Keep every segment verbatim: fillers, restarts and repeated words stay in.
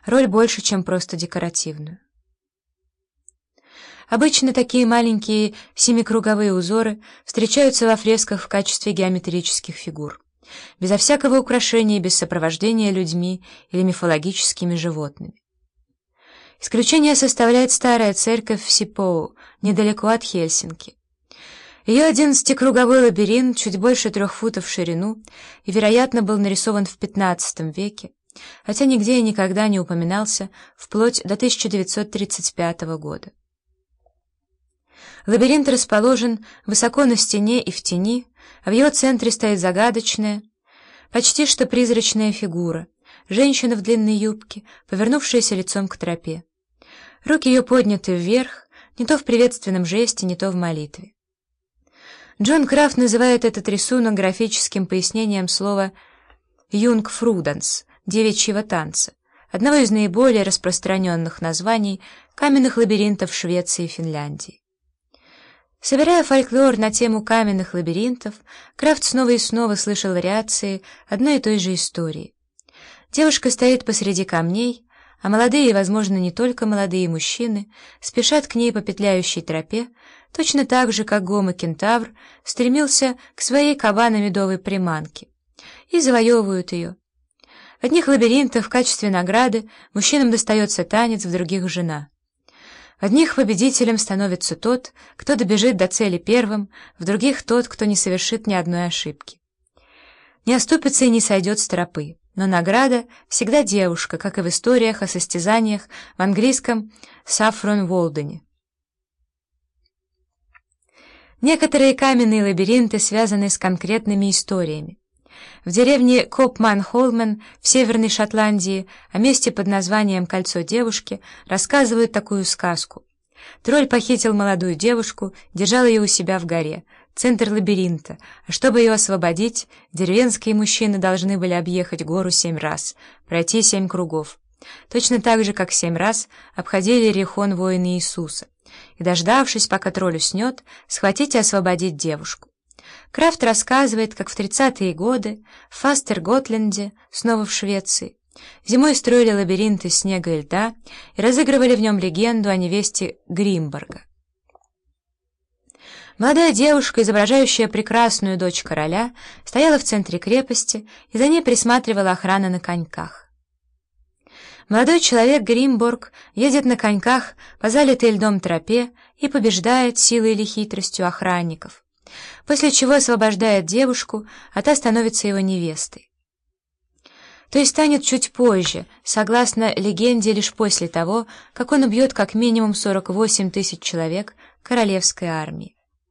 роль больше, чем просто декоративную. Обычно такие маленькие семикруговые узоры встречаются во фресках в качестве геометрических фигур, безо всякого украшения и без сопровождения людьми или мифологическими животными. Исключение составляет старая церковь в Сипоу, недалеко от Хельсинки. Ее одиннадцатикруговой лабиринт чуть больше трех футов в ширину и, вероятно, был нарисован в пятнадцатом веке, хотя нигде и никогда не упоминался вплоть до тысяча девятьсот тридцать пятого года. Лабиринт расположен высоко на стене и в тени, а в его центре стоит загадочная, почти что призрачная фигура, женщина в длинной юбке, повернувшаяся лицом к тропе. Руки ее подняты вверх, не то в приветственном жесте, не то в молитве. Джон Крафт называет этот рисунок графическим пояснением слова «юнгфруданс» — девичьего танца, одного из наиболее распространенных названий каменных лабиринтов Швеции и Финляндии. Собирая фольклор на тему каменных лабиринтов, Крафт снова и снова слышал вариации одной и той же истории. Девушка стоит посреди камней, а молодые, и, возможно, не только молодые мужчины, спешат к ней по петляющей тропе, точно так же, как Гомо-кентавр стремился к своей кабано-медовой приманке, и завоевывают ее. В одних лабиринтах в качестве награды мужчинам достается танец, в других — жена. В одних победителем становится тот, кто добежит до цели первым, в других — тот, кто не совершит ни одной ошибки. Не оступится и не сойдет с тропы, но награда всегда девушка, как и в историях о состязаниях в английском Сафрон-Волдене. Некоторые каменные лабиринты связаны с конкретными историями. В деревне Копман-Холмен в Северной Шотландии о месте под названием «Кольцо девушки» рассказывают такую сказку. Тролль похитил молодую девушку, держал ее у себя в горе, центр лабиринта, а чтобы ее освободить, деревенские мужчины должны были объехать гору семь раз, пройти семь кругов. Точно так же, как семь раз обходили Иерихон воины Иисуса, и, дождавшись, пока тролль уснет, схватить и освободить девушку. Крафт рассказывает, как в тридцатые годы в Фастер-Готленде, снова в Швеции, зимой строили лабиринт из снега и льда и разыгрывали в нем легенду о невесте Гримборга. Молодая девушка, изображающая прекрасную дочь короля, стояла в центре крепости, и за ней присматривала охрана на коньках. Молодой человек Гримборг едет на коньках по залитой льдом тропе и побеждает силой или хитростью охранников, после чего освобождает девушку, а та становится его невестой. То есть станет чуть позже, согласно легенде, лишь после того, как он убьет как минимум сорок восемь тысяч человек королевской армии.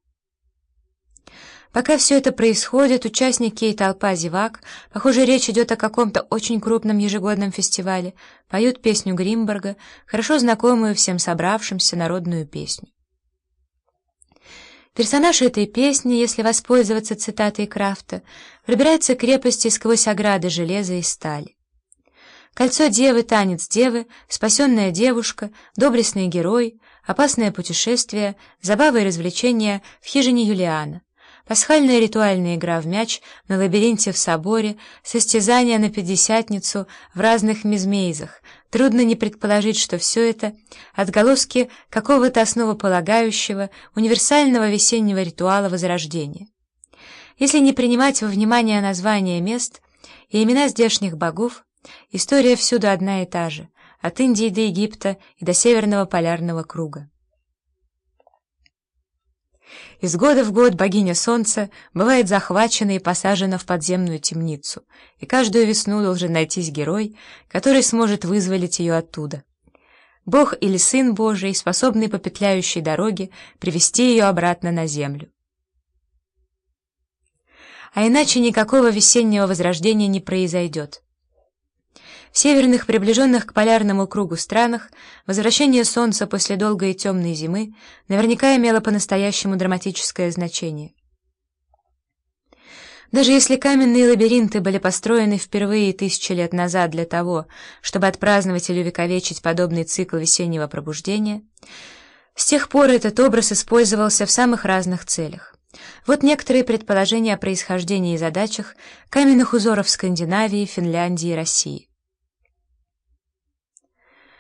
Пока все это происходит, участники и толпа зевак, похоже, речь идет о каком-то очень крупном ежегодном фестивале, поют песню Гримборга, хорошо знакомую всем собравшимся народную песню. Персонаж этой песни, если воспользоваться цитатой Крафта, пробирается к крепости сквозь ограды железа и стали. Кольцо девы, танец девы, спасенная девушка, доблестный герой, опасное путешествие, забавы и развлечения в хижине Юлиана, пасхальная ритуальная игра в мяч на лабиринте в соборе, состязания на пятидесятницу в разных мизмейзах. Трудно не предположить, что все это — отголоски какого-то основополагающего, универсального весеннего ритуала Возрождения. Если не принимать во внимание названия мест и имена здешних богов, история всюду одна и та же, от Индии до Египта и до Северного полярного круга. Из года в год богиня Солнца бывает захвачена и посажена в подземную темницу, и каждую весну должен найтись герой, который сможет вызволить ее оттуда. Бог или Сын Божий, способный по петляющей дороге привести ее обратно на землю. А иначе никакого весеннего возрождения не произойдет. В северных, приближенных к полярному кругу странах, возвращение Солнца после долгой и темной зимы наверняка имело по-настоящему драматическое значение. Даже если каменные лабиринты были построены впервые тысячи лет назад для того, чтобы отпраздновать или увековечить подобный цикл весеннего пробуждения, с тех пор этот образ использовался в самых разных целях. Вот некоторые предположения о происхождении и задачах каменных узоров Скандинавии, Финляндии и России.